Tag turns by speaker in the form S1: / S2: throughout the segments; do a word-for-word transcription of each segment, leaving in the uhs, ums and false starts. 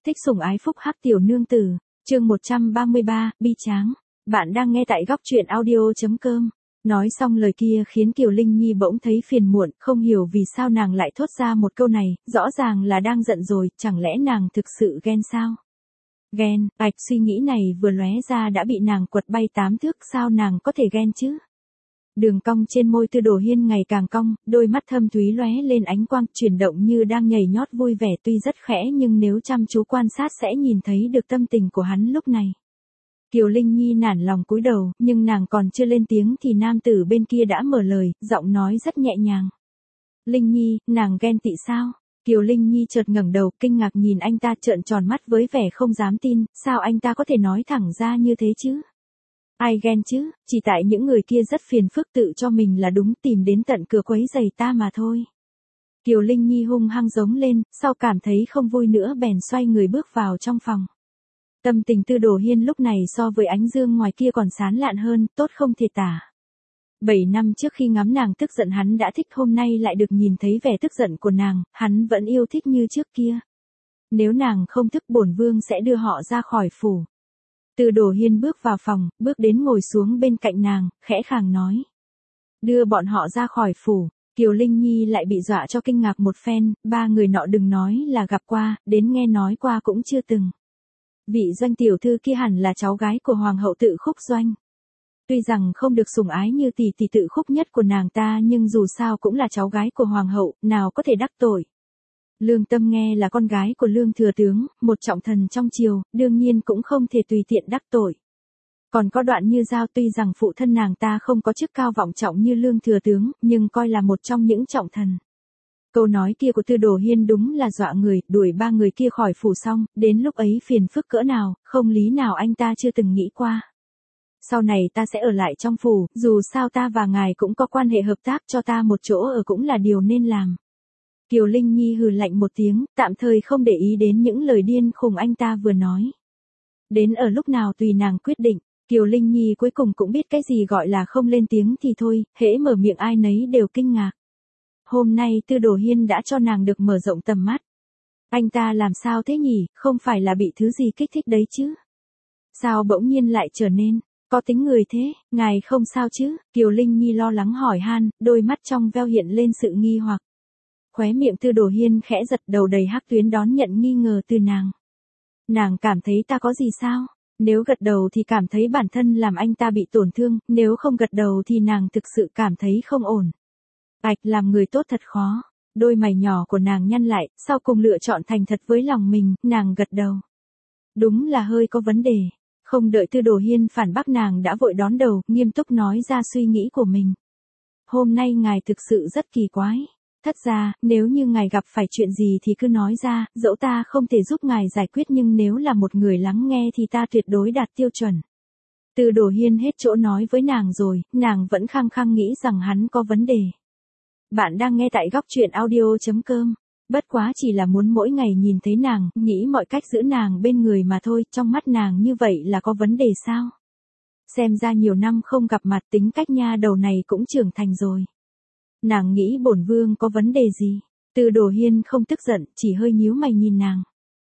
S1: thích sủng ái phúc hắc tiểu nương tử, chương một trăm ba mươi ba, bi tráng. Bạn đang nghe tại góc truyện audio chấm com. Nói xong lời kia khiến Kiều Linh Nhi bỗng thấy phiền muộn, không hiểu vì sao nàng lại thốt ra một câu này, rõ ràng là đang giận rồi, chẳng lẽ nàng thực sự ghen sao? Ghen, ạch suy nghĩ này vừa lóe ra đã bị nàng quật bay tám thước, sao nàng có thể ghen chứ? Đường cong trên môi Tư Đồ Hiên ngày càng cong, đôi mắt thâm thúy lóe lên ánh quang, chuyển động như đang nhảy nhót vui vẻ, tuy rất khẽ nhưng nếu chăm chú quan sát sẽ nhìn thấy được tâm tình của hắn lúc này. Kiều Linh Nhi nản lòng cúi đầu, nhưng nàng còn chưa lên tiếng thì nam tử bên kia đã mở lời, giọng nói rất nhẹ nhàng. Linh Nhi, nàng ghen tị sao? Kiều Linh Nhi chợt ngẩng đầu, kinh ngạc nhìn anh ta, trợn tròn mắt với vẻ không dám tin, sao anh ta có thể nói thẳng ra như thế chứ? Ai ghen chứ, chỉ tại những người kia rất phiền phức, tự cho mình là đúng, tìm đến tận cửa quấy giày ta mà thôi. Kiều Linh Nhi hung hăng giống lên, sau cảm thấy không vui nữa bèn xoay người bước vào trong phòng. Tâm tình Tư Đồ Hiên lúc này so với ánh dương ngoài kia còn sáng lạn hơn, tốt không thể tả. Bảy năm trước khi ngắm nàng tức giận hắn đã thích, hôm nay lại được nhìn thấy vẻ tức giận của nàng, hắn vẫn yêu thích như trước kia. Nếu nàng không thức, bổn vương sẽ đưa họ ra khỏi phủ. Tư Đồ Hiên bước vào phòng, bước đến ngồi xuống bên cạnh nàng, khẽ khàng nói. Đưa bọn họ ra khỏi phủ. Kiều Linh Nhi lại bị dọa cho kinh ngạc một phen, ba người nọ đừng nói là gặp qua, đến nghe nói qua cũng chưa từng. Vị Doanh tiểu thư kia hẳn là cháu gái của Hoàng hậu Tự Khúc Doanh. Tuy rằng không được sủng ái như tỷ tỷ Tự Khúc nhất của nàng ta, nhưng dù sao cũng là cháu gái của Hoàng hậu, nào có thể đắc tội. Lương Tâm Nghe là con gái của Lương thừa tướng, một trọng thần trong triều, đương nhiên cũng không thể tùy tiện đắc tội. Còn có Đoạn Như Giao, tuy rằng phụ thân nàng ta không có chức cao vọng trọng như Lương thừa tướng, nhưng coi là một trong những trọng thần. Câu nói kia của Tư Đồ Hiên đúng là dọa người, đuổi ba người kia khỏi phủ xong, đến lúc ấy phiền phức cỡ nào, không lý nào anh ta chưa từng nghĩ qua. Sau này ta sẽ ở lại trong phủ, dù sao ta và ngài cũng có quan hệ hợp tác, cho ta một chỗ ở cũng là điều nên làm. Kiều Linh Nhi hừ lạnh một tiếng, tạm thời không để ý đến những lời điên khùng anh ta vừa nói. Đến ở lúc nào tùy nàng quyết định, Kiều Linh Nhi cuối cùng cũng biết cái gì gọi là không lên tiếng thì thôi, hễ mở miệng ai nấy đều kinh ngạc. Hôm nay Tư Đồ Hiên đã cho nàng được mở rộng tầm mắt. Anh ta làm sao thế nhỉ, không phải là bị thứ gì kích thích đấy chứ? Sao bỗng nhiên lại trở nên có tính người thế, ngài không sao chứ? Kiều Linh Nhi lo lắng hỏi han, đôi mắt trong veo hiện lên sự nghi hoặc. Khóe miệng Tư Đồ Hiên khẽ giật, đầu đầy hắc tuyến đón nhận nghi ngờ từ nàng. Nàng cảm thấy ta có gì sao? Nếu gật đầu thì cảm thấy bản thân làm anh ta bị tổn thương, nếu không gật đầu thì nàng thực sự cảm thấy không ổn. Ạch, làm người tốt thật khó. Đôi mày nhỏ của nàng nhăn lại, sau cùng lựa chọn thành thật với lòng mình, nàng gật đầu. Đúng là hơi có vấn đề. Không đợi Tư Đồ Hiên phản bác nàng đã vội đón đầu, nghiêm túc nói ra suy nghĩ của mình. Hôm nay ngài thực sự rất kỳ quái. Thất ra, nếu như ngài gặp phải chuyện gì thì cứ nói ra, dẫu ta không thể giúp ngài giải quyết nhưng nếu là một người lắng nghe thì ta tuyệt đối đạt tiêu chuẩn. Tư Đồ Hiên hết chỗ nói với nàng rồi, nàng vẫn khăng khăng nghĩ rằng hắn có vấn đề. Bạn đang nghe tại góc truyện audio chấm com. Bất quá chỉ là muốn mỗi ngày nhìn thấy nàng, nghĩ mọi cách giữ nàng bên người mà thôi, trong mắt nàng như vậy là có vấn đề sao? Xem ra nhiều năm không gặp mặt, tính cách nha đầu này cũng trưởng thành rồi. Nàng nghĩ bổn vương có vấn đề gì? Tư Đồ Hiên không tức giận, chỉ hơi nhíu mày nhìn nàng.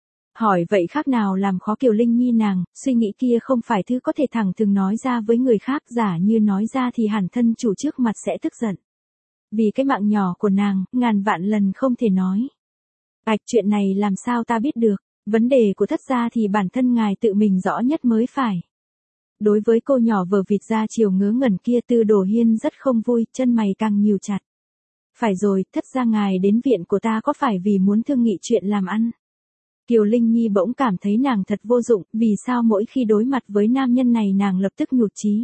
S1: Hỏi vậy khác nào làm khó Kiều Linh Nhi nàng, suy nghĩ kia không phải thứ có thể thẳng thừng nói ra với người khác, giả như nói ra thì hẳn thân chủ trước mặt sẽ tức giận. Vì cái mạng nhỏ của nàng, ngàn vạn lần không thể nói. Ạch, chuyện này làm sao ta biết được, vấn đề của thất gia thì bản thân ngài tự mình rõ nhất mới phải. Đối với cô nhỏ vờ vịt ra chiều ngớ ngẩn kia, Tư Đồ Hiên rất không vui, chân mày càng nhíu chặt. Phải rồi, thất gia ngài đến viện của ta có phải vì muốn thương nghị chuyện làm ăn? Kiều Linh Nhi bỗng cảm thấy nàng thật vô dụng, vì sao mỗi khi đối mặt với nam nhân này nàng lập tức nhụt chí.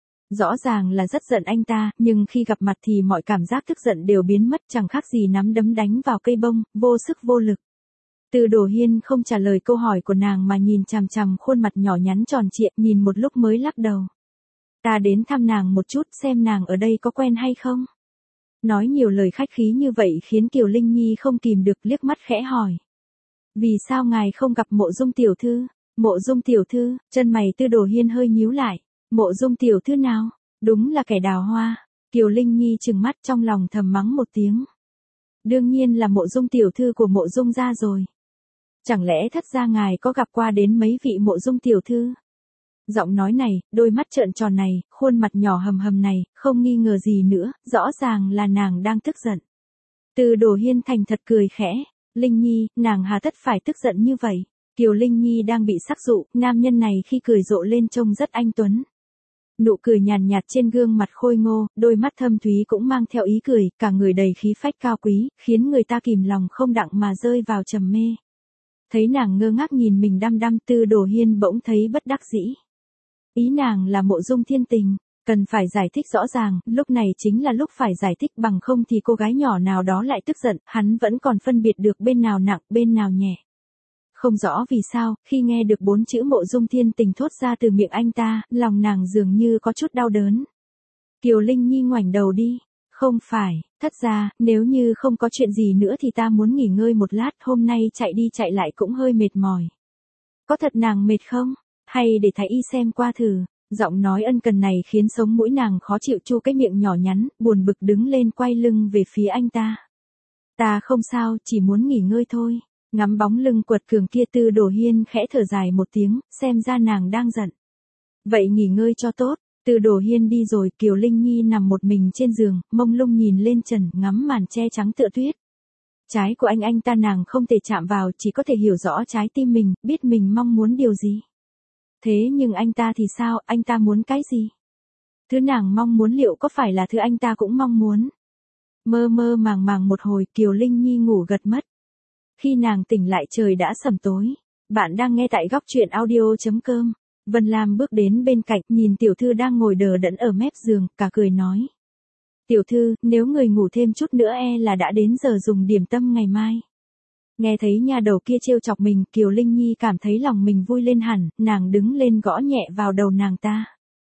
S1: Rõ ràng là rất giận anh ta, nhưng khi gặp mặt thì mọi cảm giác tức giận đều biến mất, chẳng khác gì nắm đấm đánh vào cây bông, vô sức vô lực. Tư Đồ Hiên không trả lời câu hỏi của nàng mà nhìn chằm chằm khuôn mặt nhỏ nhắn tròn trịa, nhìn một lúc mới lắc đầu. Ta đến thăm nàng một chút, xem nàng ở đây có quen hay không. Nói nhiều lời khách khí như vậy khiến Kiều Linh Nhi không kìm được, liếc mắt khẽ hỏi. Vì sao ngài không gặp Mộ Dung tiểu thư? Mộ Dung tiểu thư? Chân mày Tư Đồ Hiên hơi nhíu lại. Mộ Dung tiểu thư nào? Đúng là kẻ đào hoa. Kiều Linh Nhi trừng mắt, trong lòng thầm mắng một tiếng. Đương nhiên là Mộ Dung tiểu thư của Mộ Dung gia rồi. Chẳng lẽ thất gia ngài có gặp qua đến mấy vị Mộ Dung tiểu thư? Giọng nói này, đôi mắt trợn tròn này, khuôn mặt nhỏ hầm hầm này, không nghi ngờ gì nữa, rõ ràng là nàng đang tức giận. Từ Đồ Hiên thành thật cười khẽ, Linh Nhi, nàng hà tất phải tức giận như vậy. Kiều Linh Nhi đang bị sắc dụ, nam nhân này khi cười rộ lên trông rất anh tuấn. Nụ cười nhàn nhạt trên gương mặt khôi ngô, đôi mắt thâm thúy cũng mang theo ý cười, cả người đầy khí phách cao quý, khiến người ta kìm lòng không đặng mà rơi vào trầm mê. Thấy nàng ngơ ngác nhìn mình đăm đăm, Tư Đồ Hiên bỗng thấy bất đắc dĩ. Ý nàng là Mộ Dung Thiên Tình, cần phải giải thích rõ ràng, lúc này chính là lúc phải giải thích, bằng không thì cô gái nhỏ nào đó lại tức giận, hắn vẫn còn phân biệt được bên nào nặng, bên nào nhẹ. Không rõ vì sao, khi nghe được bốn chữ Mộ Dung Thiên Tình thốt ra từ miệng anh ta, lòng nàng dường như có chút đau đớn. Kiều Linh Nhi ngoảnh đầu đi. Không phải, thất gia, nếu như không có chuyện gì nữa thì ta muốn nghỉ ngơi một lát, hôm nay chạy đi chạy lại cũng hơi mệt mỏi. Có thật nàng mệt không? Hay để thái y xem qua thử. Giọng nói ân cần này khiến sống mũi nàng khó chịu, chu cái miệng nhỏ nhắn, buồn bực đứng lên quay lưng về phía anh ta. Ta không sao, chỉ muốn nghỉ ngơi thôi. Ngắm bóng lưng quật cường kia, Tư Đồ Hiên khẽ thở dài một tiếng, xem ra nàng đang giận. Vậy nghỉ ngơi cho tốt. Tư Đồ Hiên đi rồi, Kiều Linh Nhi nằm một mình trên giường, mông lung nhìn lên trần, ngắm màn che trắng tựa tuyết. Trái của anh anh ta nàng không thể chạm vào, chỉ có thể hiểu rõ trái tim mình, biết mình mong muốn điều gì. Thế nhưng anh ta thì sao, anh ta muốn cái gì? Thứ nàng mong muốn liệu có phải là thứ anh ta cũng mong muốn? Mơ mơ màng màng một hồi, Kiều Linh Nhi ngủ gật mất. Khi nàng tỉnh lại trời đã sẩm tối. Bạn đang nghe tại góc truyện audio chấm com. Vân Lam bước đến bên cạnh, nhìn tiểu thư đang ngồi đờ đẫn ở mép giường, cả cười nói. Tiểu thư, nếu người ngủ thêm chút nữa e là đã đến giờ dùng điểm tâm ngày mai. Nghe thấy nha đầu kia trêu chọc mình, Kiều Linh Nhi cảm thấy lòng mình vui lên hẳn, nàng đứng lên gõ nhẹ vào đầu nàng ta.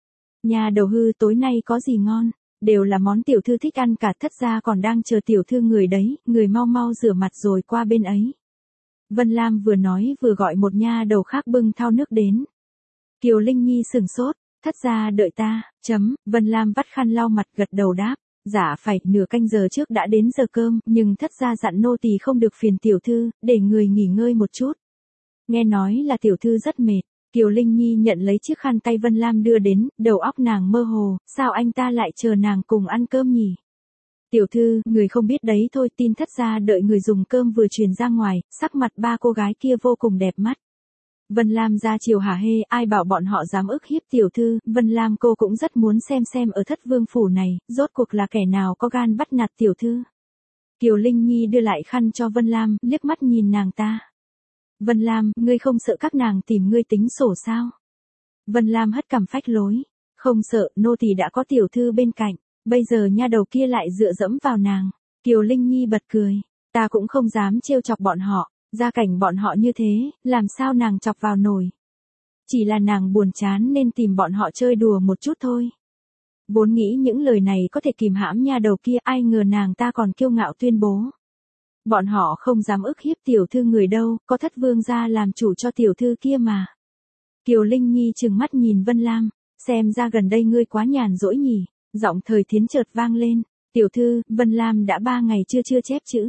S1: Nha đầu hư, tối nay có gì ngon? Đều là món tiểu thư thích ăn cả, thất gia còn đang chờ tiểu thư người đấy, người mau mau rửa mặt rồi qua bên ấy. Vân Lam vừa nói vừa gọi một nha đầu khác bưng thau nước đến. Kiều Linh Nhi sừng sốt, thất gia đợi ta, chấm, Vân Lam vắt khăn lau mặt gật đầu đáp, dạ phải, nửa canh giờ trước đã đến giờ cơm, nhưng thất gia dặn nô tỳ không được phiền tiểu thư, để người nghỉ ngơi một chút. Nghe nói là tiểu thư rất mệt, Kiều Linh Nhi nhận lấy chiếc khăn tay Vân Lam đưa đến, đầu óc nàng mơ hồ, sao anh ta lại chờ nàng cùng ăn cơm nhỉ? Tiểu thư, người không biết đấy thôi, tin thất gia đợi người dùng cơm vừa truyền ra ngoài, sắc mặt ba cô gái kia vô cùng đẹp mắt. Vân Lam ra chiều hả hê, ai bảo bọn họ dám ức hiếp tiểu thư, Vân Lam cô cũng rất muốn xem xem ở thất vương phủ này, rốt cuộc là kẻ nào có gan bắt nạt tiểu thư. Kiều Linh Nhi đưa lại khăn cho Vân Lam, liếc mắt nhìn nàng ta. Vân Lam, ngươi không sợ các nàng tìm ngươi tính sổ sao? Vân Lam hất cằm phách lối, không sợ, nô tỳ đã có tiểu thư bên cạnh, bây giờ nha đầu kia lại dựa dẫm vào nàng. Kiều Linh Nhi bật cười, ta cũng không dám trêu chọc bọn họ. Gia cảnh bọn họ như thế, làm sao nàng chọc vào nổi. Chỉ là nàng buồn chán nên tìm bọn họ chơi đùa một chút thôi. Vốn nghĩ những lời này có thể kìm hãm nha đầu kia, ai ngờ nàng ta còn kiêu ngạo tuyên bố. Bọn họ không dám ức hiếp tiểu thư người đâu, có thất vương gia làm chủ cho tiểu thư kia mà. Kiều Linh Nhi trừng mắt nhìn Vân Lam, xem ra gần đây ngươi quá nhàn rỗi nhỉ, giọng Thời Thiến chợt vang lên, tiểu thư, Vân Lam đã ba ngày chưa chưa chép chữ.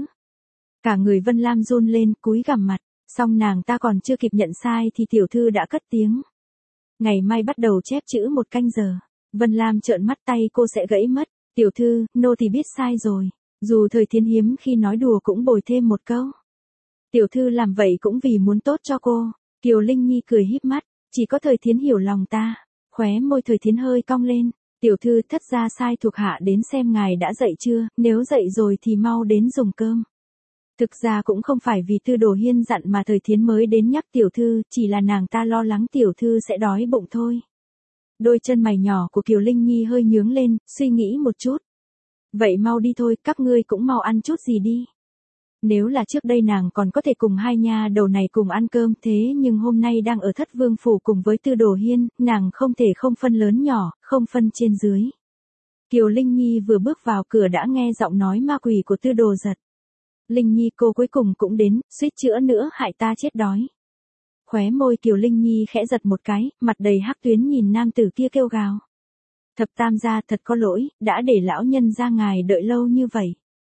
S1: Cả người Vân Lam run lên, cúi gằm mặt, song nàng ta còn chưa kịp nhận sai thì tiểu thư đã cất tiếng. Ngày mai bắt đầu chép chữ một canh giờ. Vân Lam trợn mắt, tay cô sẽ gãy mất. Tiểu thư, nô thì biết sai rồi. Dù Thời Thiến hiếm khi nói đùa cũng bồi thêm một câu. Tiểu thư làm vậy cũng vì muốn tốt cho cô. Kiều Linh Nhi cười híp mắt, chỉ có Thời Thiến hiểu lòng ta. Khóe môi Thời Thiến hơi cong lên. Tiểu thư, thất gia sai thuộc hạ đến xem ngài đã dậy chưa, nếu dậy rồi thì mau đến dùng cơm. Thực ra cũng không phải vì Tư Đồ Hiên dặn mà Thời Thiến mới đến nhắc tiểu thư, chỉ là nàng ta lo lắng tiểu thư sẽ đói bụng thôi. Đôi chân mày nhỏ của Kiều Linh Nhi hơi nhướng lên, suy nghĩ một chút. Vậy mau đi thôi, các ngươi cũng mau ăn chút gì đi. Nếu là trước đây nàng còn có thể cùng hai nha đầu này cùng ăn cơm, thế nhưng hôm nay đang ở thất vương phủ cùng với Tư Đồ Hiên, nàng không thể không phân lớn nhỏ, không phân trên dưới. Kiều Linh Nhi vừa bước vào cửa đã nghe giọng nói ma quỷ của Tư Đồ Giật. Linh Nhi cô cuối cùng cũng đến, suýt chữa nữa hại ta chết đói. Khóe môi Kiều Linh Nhi khẽ giật một cái, mặt đầy hắc tuyến nhìn nam tử kia kêu gào. Thập tam gia thật có lỗi, đã để lão nhân gia ngài đợi lâu như vậy.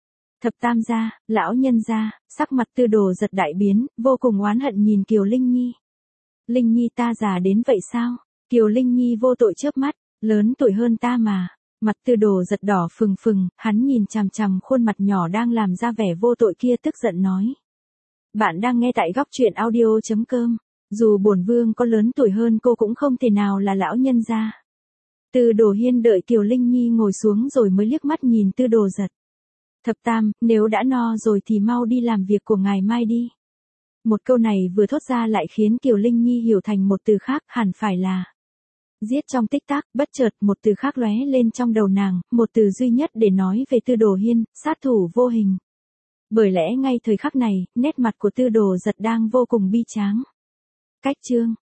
S1: Thập tam gia, lão nhân gia, sắc mặt Tư Đồ giật đại biến, vô cùng oán hận nhìn Kiều Linh Nhi. Linh Nhi ta già đến vậy sao? Kiều Linh Nhi vô tội chớp mắt, lớn tuổi hơn ta mà. Mặt Tư Đồ giật đỏ phừng phừng, hắn nhìn chằm chằm khuôn mặt nhỏ đang làm ra vẻ vô tội kia tức giận nói. Bạn đang nghe tại góc truyện audio.com. Dù bổn vương có lớn tuổi hơn cô cũng không thể nào là lão nhân gia. Tư Đồ Hiên đợi Kiều Linh Nhi ngồi xuống rồi mới liếc mắt nhìn Tư Đồ giật. Thập tam, nếu đã no rồi thì mau đi làm việc của ngài mai đi. Một câu này vừa thốt ra lại khiến Kiều Linh Nhi hiểu thành một từ khác, hẳn phải là giết. Trong tích tắc, bất chợt một từ khác lóe lên trong đầu nàng, một từ duy nhất để nói về Tư Đồ Hiên, sát thủ vô hình. Bởi lẽ ngay thời khắc này, nét mặt của Tư Đồ giật đang vô cùng bi tráng. Cách chương